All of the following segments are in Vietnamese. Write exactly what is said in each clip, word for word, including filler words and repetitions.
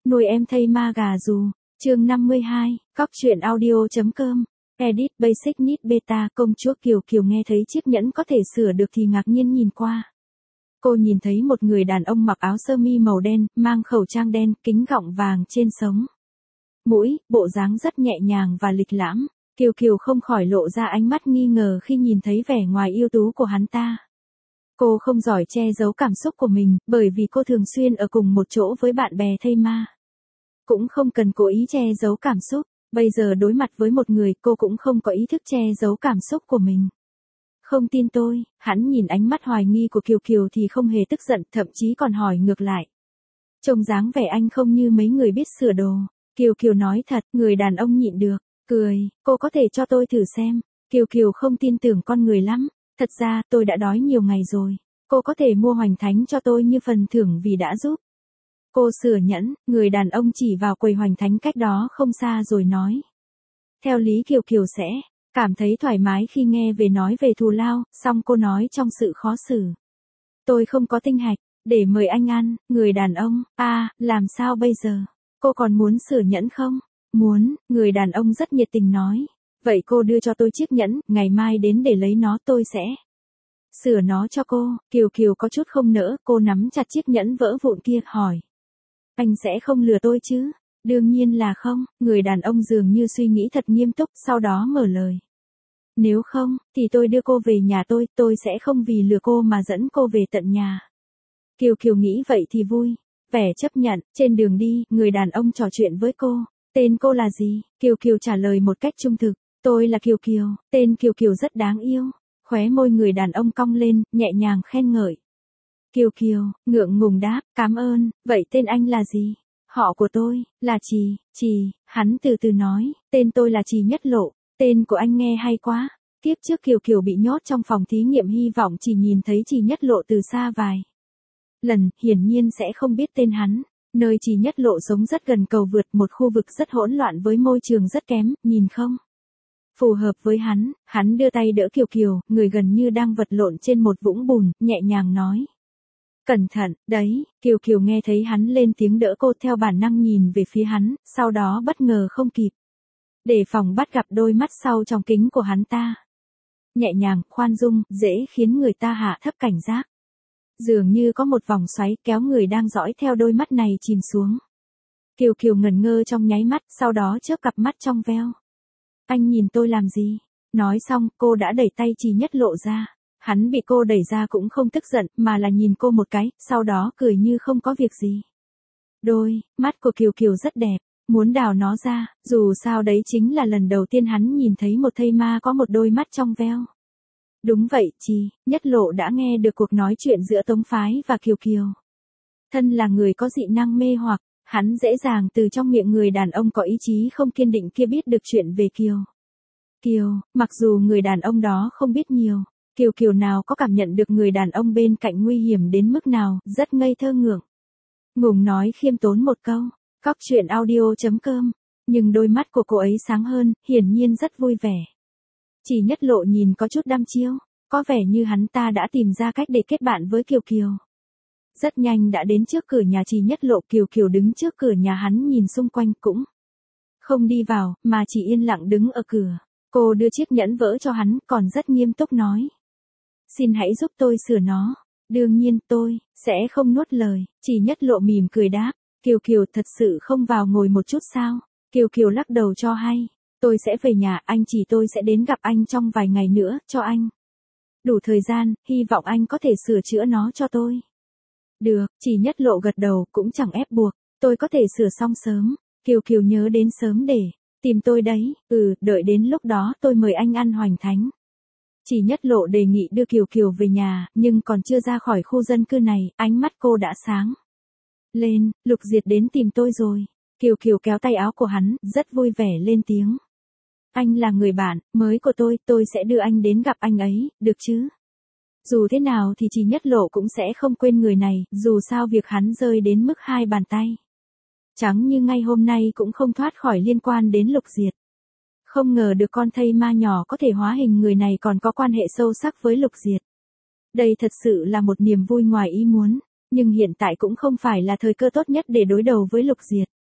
Nuôi em thây ma gà dù. Chương năm mươi hai, Cóc truyện audio.com. Edit Basic Need Beta. Công chúa Kiều Kiều nghe thấy chiếc nhẫn có thể sửa được thì ngạc nhiên nhìn qua. Cô nhìn thấy một người đàn ông mặc áo sơ mi màu đen, mang khẩu trang đen, kính gọng vàng trên sống mũi, bộ dáng rất nhẹ nhàng và lịch lãm. Kiều Kiều không khỏi lộ ra ánh mắt nghi ngờ khi nhìn thấy vẻ ngoài ưu tú của hắn ta. Cô không giỏi che giấu cảm xúc của mình, bởi vì cô thường xuyên ở cùng một chỗ với bạn bè thây ma. Cũng không cần cố ý che giấu cảm xúc, bây giờ đối mặt với một người cô cũng không có ý thức che giấu cảm xúc của mình. Không tin tôi, hắn nhìn ánh mắt hoài nghi của Kiều Kiều thì không hề tức giận, thậm chí còn hỏi ngược lại. Trông dáng vẻ anh không như mấy người biết sửa đồ. Kiều Kiều nói thật, người đàn ông nhịn được, cười, cô có thể cho tôi thử xem. Kiều Kiều không tin tưởng con người lắm, thật ra tôi đã đói nhiều ngày rồi, cô có thể mua hoành thánh cho tôi như phần thưởng vì đã giúp cô sửa nhẫn. Người đàn ông chỉ vào quầy hoành thánh cách đó không xa rồi nói. Theo lý Kiều Kiều sẽ cảm thấy thoải mái khi nghe về nói về thù lao, song cô nói trong sự khó xử. Tôi không có tinh hạch, để mời anh ăn. Người đàn ông, a à, làm sao bây giờ? Cô còn muốn sửa nhẫn không? Muốn, người đàn ông rất nhiệt tình nói. Vậy cô đưa cho tôi chiếc nhẫn, ngày mai đến để lấy nó tôi sẽ sửa nó cho cô. Kiều Kiều có chút không nỡ, cô nắm chặt chiếc nhẫn vỡ vụn kia, hỏi. Anh sẽ không lừa tôi chứ? Đương nhiên là không, người đàn ông dường như suy nghĩ thật nghiêm túc, sau đó mở lời. Nếu không, thì tôi đưa cô về nhà tôi, tôi sẽ không vì lừa cô mà dẫn cô về tận nhà. Kiều Kiều nghĩ vậy thì vui, vẻ chấp nhận. Trên đường đi, người đàn ông trò chuyện với cô. Tên cô là gì? Kiều Kiều trả lời một cách trung thực. Tôi là Kiều Kiều, tên Kiều Kiều rất đáng yêu. Khóe môi người đàn ông cong lên, nhẹ nhàng khen ngợi. Kiều Kiều, ngượng ngùng đáp, cảm ơn, vậy tên anh là gì? Họ của tôi, là Trì, Trì, hắn từ từ nói, tên tôi là Trì Nhất Lộ, tên của anh nghe hay quá. Kiếp trước Kiều Kiều bị nhốt trong phòng thí nghiệm hy vọng chỉ nhìn thấy Trì Nhất Lộ từ xa vài lần, hiển nhiên sẽ không biết tên hắn. Nơi Trì Nhất Lộ sống rất gần cầu vượt, một khu vực rất hỗn loạn với môi trường rất kém, nhìn không phù hợp với hắn. Hắn đưa tay đỡ Kiều Kiều, người gần như đang vật lộn trên một vũng bùn, nhẹ nhàng nói. Cẩn thận, đấy. Kiều Kiều nghe thấy hắn lên tiếng đỡ cô, theo bản năng nhìn về phía hắn, sau đó bất ngờ không kịp đề phòng bắt gặp đôi mắt sau trong kính của hắn ta. Nhẹ nhàng, khoan dung, dễ khiến người ta hạ thấp cảnh giác. Dường như có một vòng xoáy kéo người đang dõi theo đôi mắt này chìm xuống. Kiều Kiều ngẩn ngơ trong nháy mắt, sau đó chớp cặp mắt trong veo. Anh nhìn tôi làm gì? Nói xong, cô đã đẩy tay Trì Nhất Lộ ra. Hắn bị cô đẩy ra cũng không tức giận, mà là nhìn cô một cái, sau đó cười như không có việc gì. Đôi mắt của Kiều Kiều rất đẹp, muốn đào nó ra, dù sao đấy chính là lần đầu tiên hắn nhìn thấy một thây ma có một đôi mắt trong veo. Đúng vậy, Trì Nhất Lộ đã nghe được cuộc nói chuyện giữa Tống Phái và Kiều Kiều. Thân là người có dị năng mê hoặc, hắn dễ dàng từ trong miệng người đàn ông có ý chí không kiên định kia biết được chuyện về Kiều Kiều. Mặc dù người đàn ông đó không biết nhiều, Kiều Kiều nào có cảm nhận được người đàn ông bên cạnh nguy hiểm đến mức nào, rất ngây thơ ngượng ngùng nói khiêm tốn một câu. Cóc truyện audio.com. Nhưng đôi mắt của cô ấy sáng hơn, hiển nhiên rất vui vẻ. Trì Nhất Lộ nhìn có chút đăm chiêu, có vẻ như hắn ta đã tìm ra cách để kết bạn với Kiều Kiều. Rất nhanh đã đến trước cửa nhà Trì Nhất Lộ. Kiều Kiều đứng trước cửa nhà hắn nhìn xung quanh cũng không đi vào, mà chỉ yên lặng đứng ở cửa. Cô đưa chiếc nhẫn vỡ cho hắn, còn rất nghiêm túc nói. Xin hãy giúp tôi sửa nó. Đương nhiên tôi sẽ không nuốt lời. Trì Nhất Lộ mỉm cười đáp. Kiều Kiều thật sự không vào ngồi một chút sao? Kiều Kiều lắc đầu cho hay. Tôi sẽ về nhà, anh chỉ tôi sẽ đến gặp anh trong vài ngày nữa, cho anh đủ thời gian, hy vọng anh có thể sửa chữa nó cho tôi. Được, Trì Nhất Lộ gật đầu, cũng chẳng ép buộc, tôi có thể sửa xong sớm. Kiều Kiều nhớ đến sớm để tìm tôi đấy, ừ, đợi đến lúc đó tôi mời anh ăn hoành thánh. Trì Nhất Lộ đề nghị đưa Kiều Kiều về nhà, nhưng còn chưa ra khỏi khu dân cư này, ánh mắt cô đã sáng lên. Lục Diệt đến tìm tôi rồi. Kiều Kiều kéo tay áo của hắn, rất vui vẻ lên tiếng. Anh là người bạn mới của tôi, tôi sẽ đưa anh đến gặp anh ấy, được chứ? Dù thế nào thì Trì Nhất Lộ cũng sẽ không quên người này, dù sao việc hắn rơi đến mức hai bàn tay trắng như ngay hôm nay cũng không thoát khỏi liên quan đến Lục Diệt. Không ngờ được con thây ma nhỏ có thể hóa hình người này còn có quan hệ sâu sắc với Lục Diệt. Đây thật sự là một niềm vui ngoài ý muốn, nhưng hiện tại cũng không phải là thời cơ tốt nhất để đối đầu với Lục Diệt.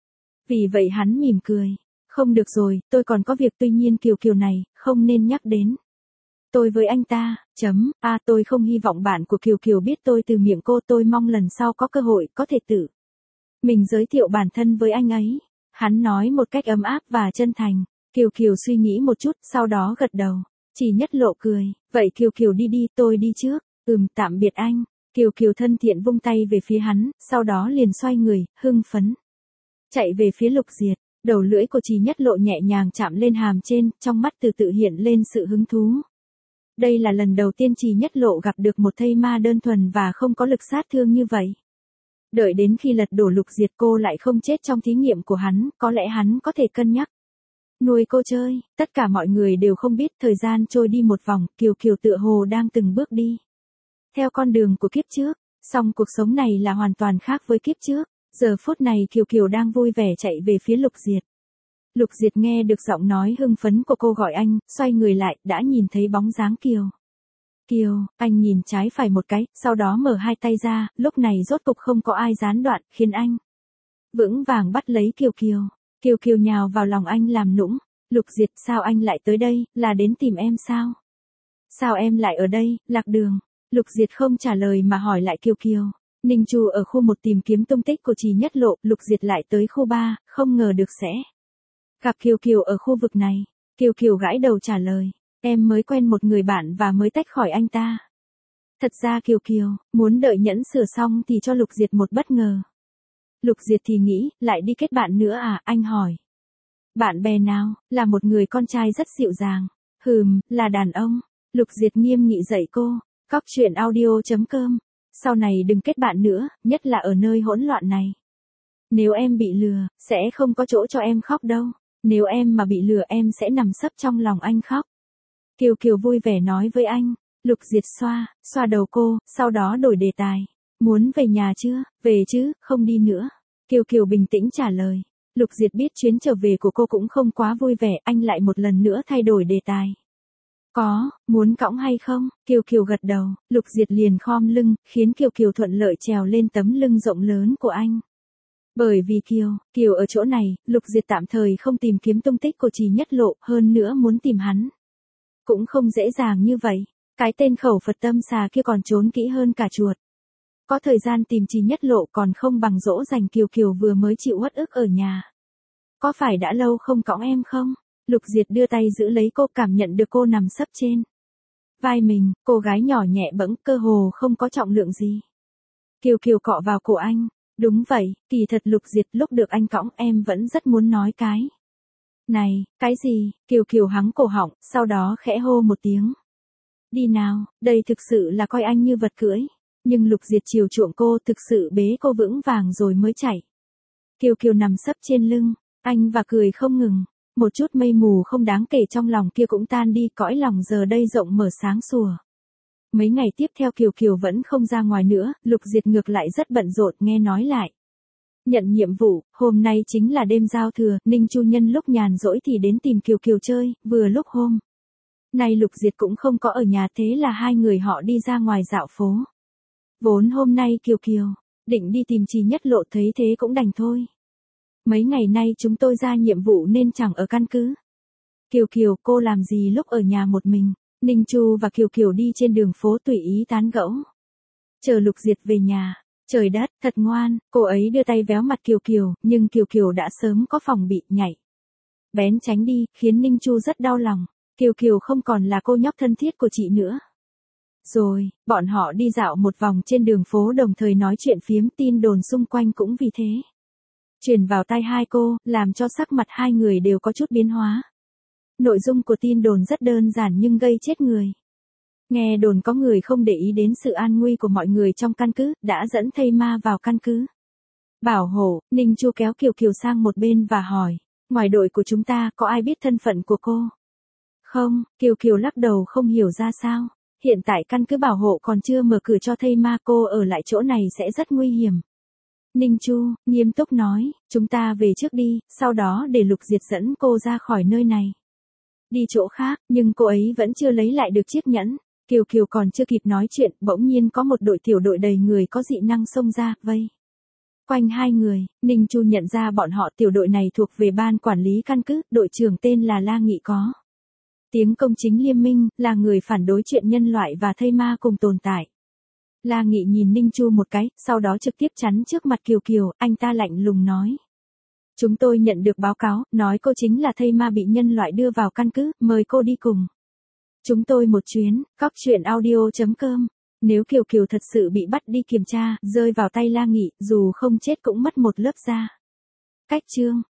Vì vậy hắn mỉm cười. Không được rồi, tôi còn có việc, tuy nhiên Kiều Kiều này, không nên nhắc đến. Tôi với anh ta, chấm, a à, tôi không hy vọng bạn của Kiều Kiều biết tôi từ miệng cô, tôi mong lần sau có cơ hội, có thể tự mình giới thiệu bản thân với anh ấy. Hắn nói một cách ấm áp và chân thành. Kiều Kiều suy nghĩ một chút, sau đó gật đầu. Chỉ Nhất Lộ cười, vậy Kiều Kiều đi đi, tôi đi trước. Ừm, tạm biệt anh. Kiều Kiều thân thiện vung tay về phía hắn, sau đó liền xoay người, hưng phấn. Chạy về phía Lục Diệt, đầu lưỡi của Trì Nhất Lộ nhẹ nhàng chạm lên hàm trên, trong mắt từ tự hiện lên sự hứng thú. Đây là lần đầu tiên Trì Nhất Lộ gặp được một thây ma đơn thuần và không có lực sát thương như vậy. Đợi đến khi lật đổ Lục Diệt cô lại không chết trong thí nghiệm của hắn, có lẽ hắn có thể cân nhắc nuôi cô chơi. Tất cả mọi người đều không biết thời gian trôi đi một vòng, Kiều Kiều tựa hồ đang từng bước đi theo con đường của kiếp trước, song cuộc sống này là hoàn toàn khác với kiếp trước. Giờ phút này Kiều Kiều đang vui vẻ chạy về phía Lục Diệt. Lục Diệt nghe được giọng nói hưng phấn của cô gọi anh, xoay người lại, đã nhìn thấy bóng dáng Kiều. Kiều, anh nhìn trái phải một cái, sau đó mở hai tay ra, lúc này rốt cục không có ai gián đoạn, khiến anh vững vàng bắt lấy Kiều Kiều. Kiều Kiều nhào vào lòng anh làm nũng. Lục Diệt, sao anh lại tới đây, là đến tìm em sao? Sao em lại ở đây, lạc đường? Lục Diệt không trả lời mà hỏi lại Kiều Kiều. Ninh Chu ở khu một tìm kiếm tung tích của Trì Nhất Lộ, Lục Diệt lại tới khu ba, không ngờ được sẽ gặp Kiều Kiều ở khu vực này. Kiều Kiều gãi đầu trả lời, em mới quen một người bạn và mới tách khỏi anh ta. Thật ra Kiều Kiều, muốn đợi nhẫn sửa xong thì cho Lục Diệt một bất ngờ. Lục Diệt thì nghĩ, lại đi kết bạn nữa à, anh hỏi. Bạn bè nào, là một người con trai rất dịu dàng. Hừm, là đàn ông. Lục Diệt nghiêm nghị dạy cô, cóc truyện audio chấm com. Sau này đừng kết bạn nữa, nhất là ở nơi hỗn loạn này. Nếu em bị lừa, sẽ không có chỗ cho em khóc đâu. Nếu em mà bị lừa em sẽ nằm sấp trong lòng anh khóc. Kiều Kiều vui vẻ nói với anh. Lục Diệt xoa, xoa đầu cô, sau đó đổi đề tài. Muốn về nhà chưa? Về chứ, không đi nữa. Kiều Kiều bình tĩnh trả lời. Lục Diệt biết chuyến trở về của cô cũng không quá vui vẻ, anh lại một lần nữa thay đổi đề tài. Có, muốn cõng hay không? Kiều Kiều gật đầu, Lục Diệt liền khom lưng, khiến Kiều Kiều thuận lợi trèo lên tấm lưng rộng lớn của anh. Bởi vì Kiều, Kiều ở chỗ này, Lục Diệt tạm thời không tìm kiếm tung tích của Trì Nhất Lộ, hơn nữa muốn tìm hắn cũng không dễ dàng như vậy. Cái tên khẩu Phật tâm xà kia còn trốn kỹ hơn cả chuột. Có thời gian tìm Trì Nhất Lộ còn không bằng dỗ dành Kiều Kiều vừa mới chịu uất ức ở nhà. Có phải đã lâu không cõng em không? Lục Diệt đưa tay giữ lấy cô, cảm nhận được cô nằm sấp trên vai mình, cô gái nhỏ nhẹ bẫng, cơ hồ không có trọng lượng gì. Kiều Kiều cọ vào cổ anh. Đúng vậy, kỳ thật Lục Diệt, lúc được anh cõng em vẫn rất muốn nói cái này. Cái gì? Kiều Kiều hắng cổ họng, sau đó khẽ hô một tiếng. Đi nào, đây thực sự là coi anh như vật cưỡi. Nhưng Lục Diệt chiều chuộng cô, thực sự bế cô vững vàng rồi mới chạy. Kiều Kiều nằm sấp trên lưng anh và cười không ngừng. Một chút mây mù không đáng kể trong lòng kia cũng tan đi, cõi lòng giờ đây rộng mở sáng sủa. Mấy ngày tiếp theo Kiều Kiều vẫn không ra ngoài nữa, Lục Diệt ngược lại rất bận rộn, nghe nói lại nhận nhiệm vụ, hôm nay chính là đêm giao thừa, Ninh Chu nhân lúc nhàn rỗi thì đến tìm Kiều Kiều chơi, vừa lúc hôm nay Lục Diệt cũng không có ở nhà, thế là hai người họ đi ra ngoài dạo phố. Vốn hôm nay Kiều Kiều định đi tìm Trì Nhất Lộ, thấy thế cũng đành thôi. Mấy ngày nay chúng tôi ra nhiệm vụ nên chẳng ở căn cứ. Kiều Kiều, cô làm gì lúc ở nhà một mình? Ninh Chu và Kiều Kiều đi trên đường phố tùy ý tán gẫu. Chờ Lục Diệt về nhà. Trời đất, thật ngoan, cô ấy đưa tay véo mặt Kiều Kiều, nhưng Kiều Kiều đã sớm có phòng bị, nhảy bén tránh đi, khiến Ninh Chu rất đau lòng. Kiều Kiều không còn là cô nhóc thân thiết của chị nữa. Rồi, bọn họ đi dạo một vòng trên đường phố đồng thời nói chuyện phiếm, tin đồn xung quanh cũng vì thế truyền vào tai hai cô, làm cho sắc mặt hai người đều có chút biến hóa. Nội dung của tin đồn rất đơn giản nhưng gây chết người. Nghe đồn có người không để ý đến sự an nguy của mọi người trong căn cứ, đã dẫn thây ma vào căn cứ bảo hộ. Ninh Chu kéo Kiều Kiều sang một bên và hỏi, ngoài đội của chúng ta có ai biết thân phận của cô? Không, Kiều Kiều lắc đầu không hiểu ra sao. Hiện tại căn cứ bảo hộ còn chưa mở cửa cho thây ma, cô ở lại chỗ này sẽ rất nguy hiểm. Ninh Chu nghiêm túc nói, chúng ta về trước đi, sau đó để Lục Diệt dẫn cô ra khỏi nơi này. Đi chỗ khác, nhưng cô ấy vẫn chưa lấy lại được chiếc nhẫn. Kiều Kiều còn chưa kịp nói chuyện, bỗng nhiên có một đội tiểu đội đầy người có dị năng xông ra, vây Quanh hai người, Ninh Chu nhận ra bọn họ tiểu đội này thuộc về ban quản lý căn cứ, đội trưởng tên là La Nghị có tiếng công chính liêm minh, là người phản đối chuyện nhân loại và thây ma cùng tồn tại. La Nghị nhìn Ninh Chu một cái, sau đó trực tiếp chắn trước mặt Kiều Kiều, anh ta lạnh lùng nói. Chúng tôi nhận được báo cáo, nói cô chính là thây ma bị nhân loại đưa vào căn cứ, mời cô đi cùng chúng tôi một chuyến. Cóc truyện audio chấm com. Nếu Kiều Kiều thật sự bị bắt đi kiểm tra, rơi vào tay La Nghị, dù không chết cũng mất một lớp da. Cách chương